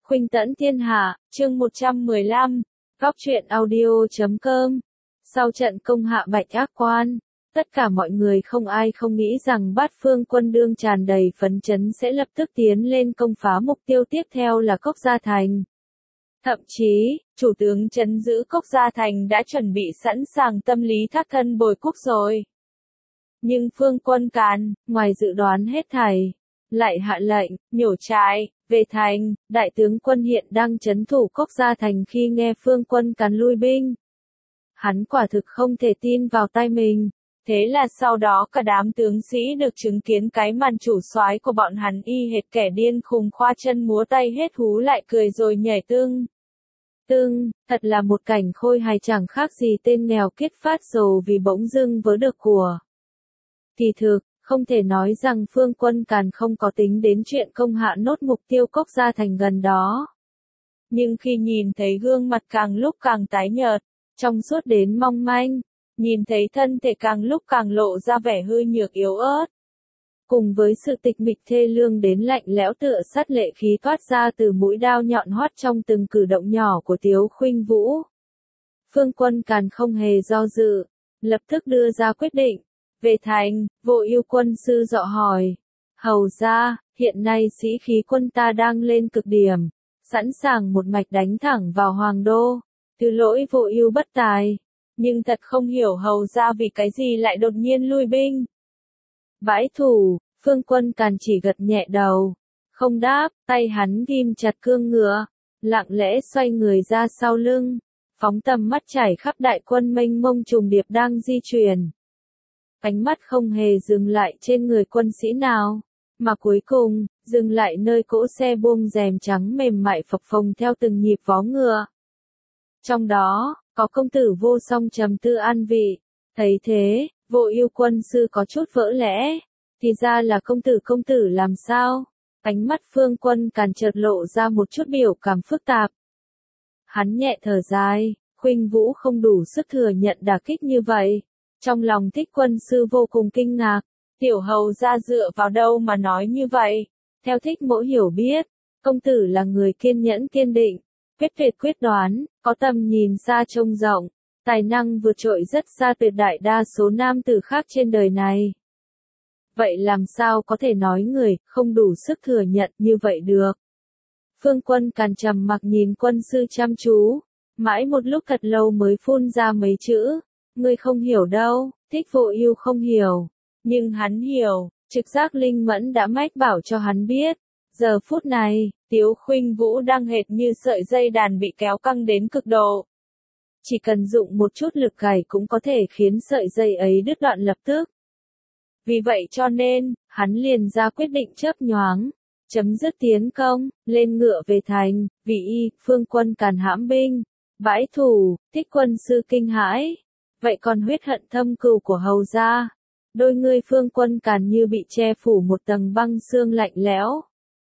Khuynh tẫn thiên hạ, chương 115, Góc truyện audio.com. Sau trận công hạ Bạch Ác Quan, tất cả mọi người không ai không nghĩ rằng Bát Phương quân đương tràn đầy phấn chấn sẽ lập tức tiến lên công phá mục tiêu tiếp theo là Cốc Gia Thành. Thậm chí, chủ tướng trấn giữ Cốc Gia Thành đã chuẩn bị sẵn sàng tâm lý thác thân bồi quốc rồi. Nhưng Phương Quân Càn, ngoài dự đoán hết thảy, lại hạ lệnh, nhổ trại, về thành. Đại tướng quân hiện đang trấn thủ Cốc Gia Thành khi nghe Phương Quân Càn lui binh. Hắn quả thực không thể tin vào tai mình. Thế là sau đó cả đám tướng sĩ được chứng kiến cái màn chủ soái của bọn hắn y hệt kẻ điên khùng khoa chân múa tay hết hú lại cười rồi nhảy tưng. Thật là một cảnh khôi hài chẳng khác gì tên nghèo kiết phát dầu vì bỗng dưng vớ được của. Kỳ thực, không thể nói rằng Phương Quân Càn không có tính đến chuyện công hạ nốt mục tiêu Cốc Gia Thành gần đó. Nhưng khi nhìn thấy gương mặt càng lúc càng tái nhợt, trong suốt đến mong manh, nhìn thấy thân thể càng lúc càng lộ ra vẻ hư nhược yếu ớt. Cùng với sự tịch mịch thê lương đến lạnh lẽo tựa sắt lệ khí thoát ra từ mũi đao nhọn hoắt trong từng cử động nhỏ của Tiếu Khuynh Vũ. Phương Quân Càn không hề do dự, lập tức đưa ra quyết định. Về thành, Vô Ưu quân sư dọ hỏi. Hầu ra, hiện nay sĩ khí quân ta đang lên cực điểm, sẵn sàng một mạch đánh thẳng vào Hoàng Đô. Thứ lỗi Vô Ưu bất tài, nhưng thật không hiểu hầu ra vì cái gì lại đột nhiên lui binh. Bãi thủ, Phương Quân Càn chỉ gật nhẹ đầu, không đáp, tay hắn ghim chặt cương ngựa, lặng lẽ xoay người ra sau lưng, phóng tầm mắt trải khắp đại quân mênh mông trùng điệp đang di chuyển. Ánh mắt không hề dừng lại trên người quân sĩ nào, mà cuối cùng, dừng lại nơi cỗ xe buông rèm trắng mềm mại phập phồng theo từng nhịp vó ngựa. Trong đó, có công tử Vô Song trầm tư an vị. Thấy thế, Vô Ưu quân sư có chút vỡ lẽ. Thì ra là công tử làm sao? Ánh mắt Phương Quân Càn chợt lộ ra một chút biểu cảm phức tạp. Hắn nhẹ thở dài, Khuynh Vũ không đủ sức thừa nhận đả kích như vậy. Trong lòng Thích quân sư vô cùng kinh ngạc, tiểu hầu ra dựa vào đâu mà nói như vậy. Theo Thích Mỗ hiểu biết, công tử là người kiên nhẫn kiên định, quyết tuyệt quyết đoán, có tầm nhìn xa trông rộng, tài năng vượt trội rất xa tuyệt đại đa số nam tử khác trên đời này. Vậy làm sao có thể nói người không đủ sức thừa nhận như vậy được? Phương Quân Càn trầm mặc nhìn quân sư chăm chú, mãi một lúc thật lâu mới phun ra mấy chữ. Ngươi không hiểu đâu. Thích Vô Ưu không hiểu, nhưng hắn hiểu, trực giác linh mẫn đã mách bảo cho hắn biết. Giờ phút này, Tiếu Khuynh Vũ đang hệt như sợi dây đàn bị kéo căng đến cực độ. Chỉ cần dụng một chút lực gảy cũng có thể khiến sợi dây ấy đứt đoạn lập tức. Vì vậy cho nên, hắn liền ra quyết định chớp nhoáng, chấm dứt tiến công, lên ngựa về thành. Vì Phương Quân Càn hãm binh, bãi thủ, Thích quân sư kinh hãi. Vậy còn huyết hận thâm cừu của hầu gia? Đôi ngươi Phương Quân Càn như bị che phủ một tầng băng xương lạnh lẽo.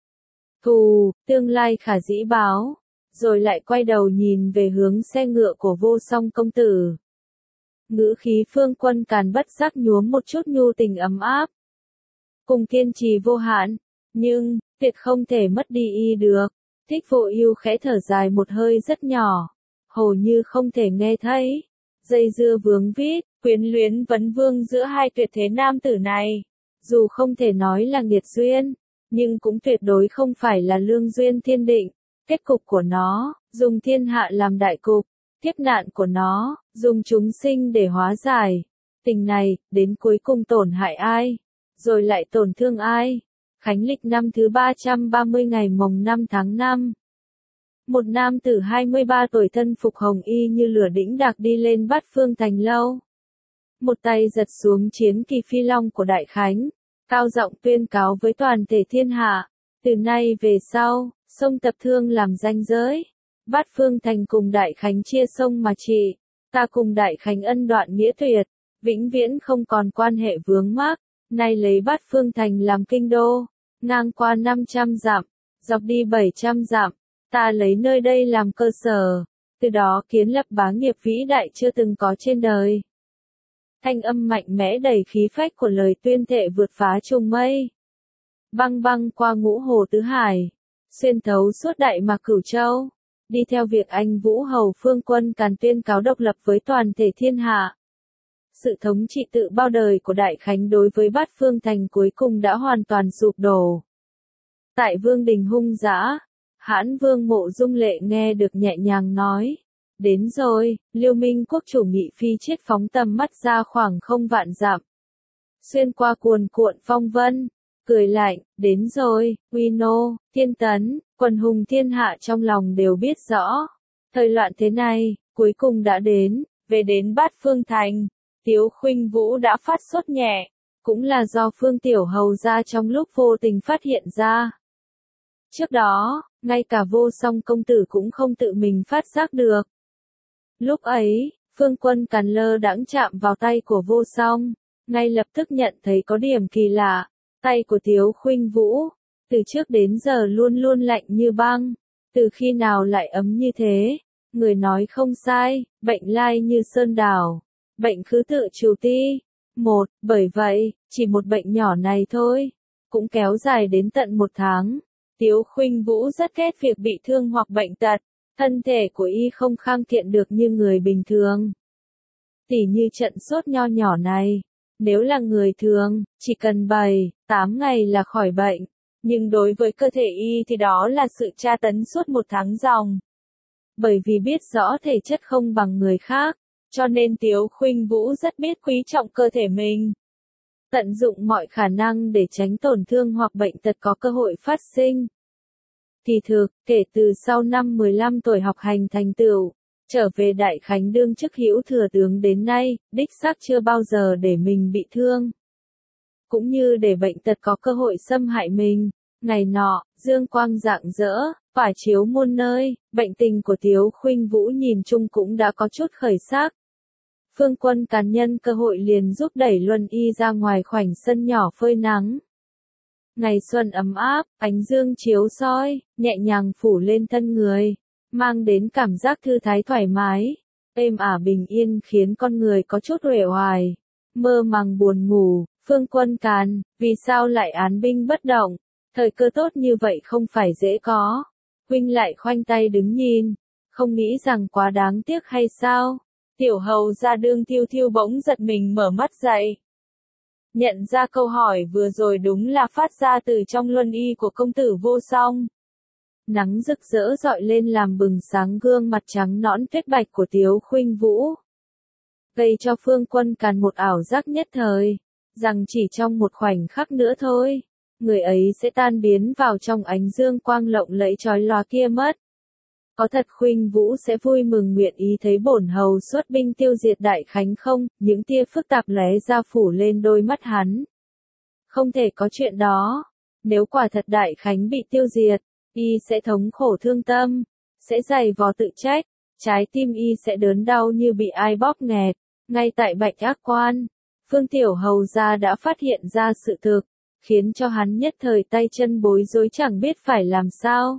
Thù, tương lai khả dĩ báo. Rồi lại quay đầu nhìn về hướng xe ngựa của Vô Song công tử. Ngữ khí Phương Quân Càn bất giác nhuốm một chút nhu tình ấm áp. Cùng kiên trì vô hạn, nhưng, tuyệt không thể mất đi y được. Thích Vô Ưu khẽ thở dài một hơi rất nhỏ, hầu như không thể nghe thấy. Dây dưa vướng vít, quyến luyến vấn vương giữa hai tuyệt thế nam tử này. Dù không thể nói là nghiệt duyên, nhưng cũng tuyệt đối không phải là lương duyên thiên định. Kết cục của nó, dùng thiên hạ làm đại cục. Kiếp nạn của nó, dùng chúng sinh để hóa giải. Tình này, đến cuối cùng tổn hại ai? Rồi lại tổn thương ai? Khánh lịch năm thứ 330 ngày mồng 5 tháng 5. Một nam tử 23 tuổi thân phục hồng y như lửa đĩnh đạc đi lên Bát Phương thành lâu. Một tay giật xuống chiến kỳ phi long của Đại Khánh, cao giọng tuyên cáo với toàn thể thiên hạ. Từ nay về sau, sông Tập Thương làm ranh giới. Bát Phương thành cùng Đại Khánh chia sông mà trị. Ta cùng Đại Khánh ân đoạn nghĩa tuyệt, vĩnh viễn không còn quan hệ vướng mắc. Nay lấy Bát Phương thành làm kinh đô, ngang qua 500 dặm, dọc đi 700 dặm. Ta lấy nơi đây làm cơ sở, từ đó kiến lập bá nghiệp vĩ đại chưa từng có trên đời. Thanh âm mạnh mẽ đầy khí phách của lời tuyên thệ vượt phá trùng mây. Băng băng qua ngũ hồ tứ hải, xuyên thấu suốt Đại Mạc Cửu Châu, đi theo việc anh Vũ Hầu Phương Quân Càn tuyên cáo độc lập với toàn thể thiên hạ. Sự thống trị tự bao đời của Đại Khánh đối với Bát Phương Thành cuối cùng đã hoàn toàn sụp đổ. Tại vương đình hung dã, Hãn Vương Mộ Dung Lệ nghe được nhẹ nhàng nói. Đến rồi, Liêu Minh quốc chủ Nghị Phi Chiết phóng tầm mắt ra khoảng không vạn dặm. Xuyên qua cuồn cuộn phong vân, cười lạnh, đến rồi, Uy Nô, Thiên Tấn, quần hùng thiên hạ trong lòng đều biết rõ. Thời loạn thế này, cuối cùng đã đến, về đến Bát Phương Thành, Tiếu Khuynh Vũ đã phát sốt nhẹ, cũng là do Phương Tiểu Hầu ra trong lúc vô tình phát hiện ra. Trước đó, ngay cả Vô Song công tử cũng không tự mình phát giác được. Lúc ấy, Phương Quân Càn lơ đãng chạm vào tay của Vô Song, ngay lập tức nhận thấy có điểm kỳ lạ, tay của Tiếu Khuynh Vũ, từ trước đến giờ luôn luôn lạnh như băng, từ khi nào lại ấm như thế, người nói không sai, bệnh lai như sơn đảo, bệnh khứ tự trừ ti. Bởi vậy, chỉ một bệnh nhỏ này thôi, cũng kéo dài đến tận 1 tháng. Tiếu Khuynh Vũ rất ghét việc bị thương hoặc bệnh tật, thân thể của y không kham kiện được như người bình thường. Tỉ như trận sốt nho nhỏ này, nếu là người thường, chỉ cần 7-8 ngày là khỏi bệnh, nhưng đối với cơ thể y thì đó là sự tra tấn suốt 1 tháng ròng. Bởi vì biết rõ thể chất không bằng người khác, cho nên Tiếu Khuynh Vũ rất biết quý trọng cơ thể mình. Tận dụng mọi khả năng để tránh tổn thương hoặc bệnh tật có cơ hội phát sinh. Thì thực, kể từ sau năm 15 tuổi học hành thành tựu, trở về Đại Khánh đương chức hữu thừa tướng đến nay, đích xác chưa bao giờ để mình bị thương. Cũng như để bệnh tật có cơ hội xâm hại mình. Ngày nọ, dương quang rạng rỡ, phả chiếu muôn nơi, bệnh tình của Tiếu Khuynh Vũ nhìn chung cũng đã có chút khởi sắc. Phương Quân Càn nhân cơ hội liền giúp đẩy Luân Y ra ngoài khoảnh sân nhỏ phơi nắng. Ngày xuân ấm áp, ánh dương chiếu soi, nhẹ nhàng phủ lên thân người, mang đến cảm giác thư thái thoải mái, êm ả bình yên khiến con người có chút uể oải, mơ màng buồn ngủ. Phương Quân Càn, vì sao lại án binh bất động? Thời cơ tốt như vậy không phải dễ có. Huynh lại khoanh tay đứng nhìn, không nghĩ rằng quá đáng tiếc hay sao? Tiểu hầu ra đương Thiêu Thiêu bỗng giật mình mở mắt dậy. Nhận ra câu hỏi vừa rồi đúng là phát ra từ trong luân y của công tử Vô Song. Nắng rực rỡ rọi lên làm bừng sáng gương mặt trắng nõn tuyết bạch của Tiếu Khuynh Vũ. Gây cho Phương Quân Càn một ảo giác nhất thời, rằng chỉ trong một khoảnh khắc nữa thôi, người ấy sẽ tan biến vào trong ánh dương quang lộng lẫy chói lòa kia mất. Có thật Khuynh Vũ sẽ vui mừng nguyện ý thấy bổn hầu xuất binh tiêu diệt Đại Khánh không? Những tia phức tạp lóe ra phủ lên đôi mắt hắn. Không thể có chuyện đó. Nếu quả thật Đại Khánh bị tiêu diệt, y sẽ thống khổ thương tâm, sẽ giày vò tự trách, trái tim y sẽ đớn đau như bị ai bóp nghẹt. Ngay tại Bạch Ác Quan, Phương Tiểu Hầu gia đã phát hiện ra sự thực, khiến cho hắn nhất thời tay chân bối rối chẳng biết phải làm sao.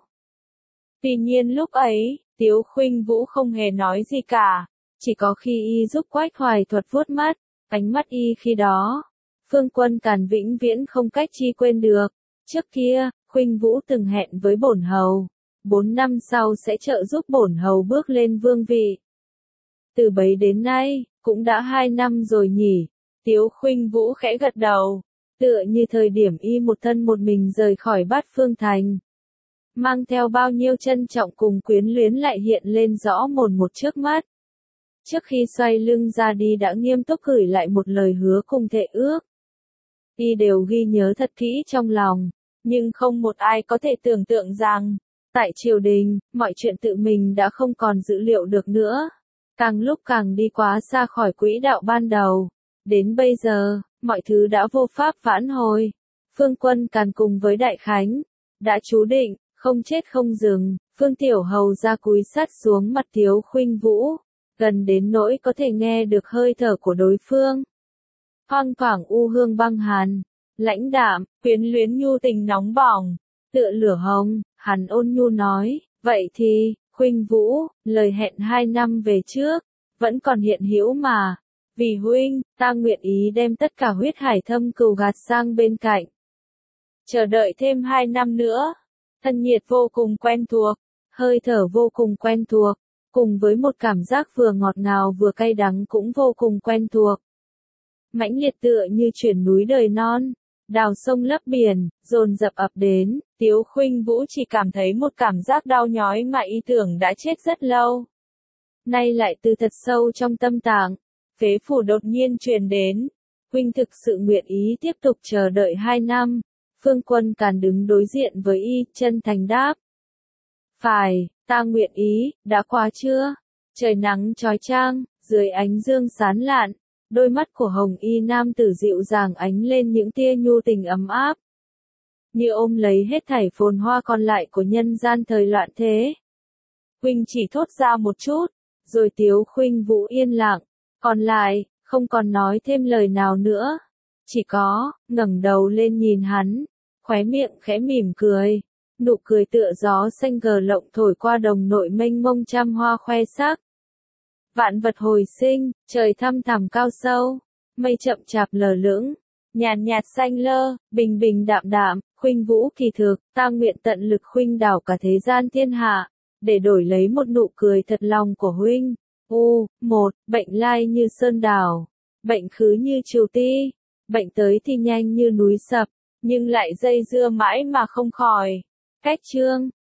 Tuy nhiên lúc ấy, Tiếu Khuynh Vũ không hề nói gì cả, chỉ có khi y giúp Quách Hoài Thuật vuốt mắt, ánh mắt y khi đó, Phương Quân Càn vĩnh viễn không cách chi quên được. Trước kia, Khuynh Vũ từng hẹn với bổn hầu, 4 năm sau sẽ trợ giúp bổn hầu bước lên vương vị. Từ bấy đến nay, cũng đã 2 năm rồi nhỉ. Tiếu Khuynh Vũ khẽ gật đầu, tựa như thời điểm y một thân một mình rời khỏi Bát Phương Thành. Mang theo bao nhiêu trân trọng cùng quyến luyến lại hiện lên rõ mồn một trước mắt. Trước khi xoay lưng ra đi đã nghiêm túc gửi lại một lời hứa cùng thệ ước. Y đều ghi nhớ thật kỹ trong lòng, nhưng không một ai có thể tưởng tượng rằng, tại triều đình, mọi chuyện tự mình đã không còn dữ liệu được nữa. Càng lúc càng đi quá xa khỏi quỹ đạo ban đầu. Đến bây giờ, mọi thứ đã vô pháp vãn hồi. Phương Quân Càn cùng với Đại Khánh, đã chú định, không chết không dừng. Phương Tiểu Hầu ra cúi sát xuống mặt Tiếu Khuynh Vũ, gần đến nỗi có thể nghe được hơi thở của đối phương. Thoang thoảng u hương băng hàn, lãnh đạm, quyến luyến nhu tình nóng bỏng, tựa lửa hồng, hắn ôn nhu nói, vậy thì, Khuynh Vũ, lời hẹn 2 năm về trước, vẫn còn hiện hữu mà. Vì huynh, ta nguyện ý đem tất cả huyết hải thâm cừu gạt sang bên cạnh. Chờ đợi thêm 2 năm nữa. thân nhiệt vô cùng quen thuộc, hơi thở vô cùng quen thuộc, cùng với một cảm giác vừa ngọt ngào vừa cay đắng cũng vô cùng quen thuộc. Mãnh liệt tựa như chuyển núi đời non, đào sông lấp biển, dồn dập ập đến, Tiếu Khuynh Vũ chỉ cảm thấy một cảm giác đau nhói mà y tưởng đã chết rất lâu. Nay lại từ thật sâu trong tâm tạng, phế phủ đột nhiên truyền đến. Huynh thực sự nguyện ý tiếp tục chờ đợi 2 năm. Phương Quân Càn đứng đối diện với y, chân thành đáp. Phải, ta nguyện ý, đã qua chưa? Trời nắng chói chang, dưới ánh dương sáng lạn, đôi mắt của hồng y nam tử dịu dàng ánh lên những tia nhu tình ấm áp. Như ôm lấy hết thảy phồn hoa còn lại của nhân gian thời loạn thế. Huynh chỉ thốt ra một chút, rồi Tiếu Khuynh Vũ yên lặng, còn lại, không còn nói thêm lời nào nữa. Chỉ có, ngẩng đầu lên nhìn hắn, khóe miệng khẽ mỉm cười. Nụ cười tựa gió xanh gờ lộng thổi qua đồng nội mênh mông trăm hoa khoe sắc. Vạn vật hồi sinh, trời thăm thẳm cao sâu, mây chậm chạp lờ lững, nhàn nhạt xanh lơ, bình bình đạm đạm, Khuynh Vũ kỳ thực, ta nguyện tận lực khuynh đảo cả thế gian thiên hạ, để đổi lấy một nụ cười thật lòng của huynh. Một, bệnh lai như sơn đảo, bệnh khứ như triều ti, bệnh tới thì nhanh như núi sập, nhưng lại dây dưa mãi mà không khỏi. Cách chương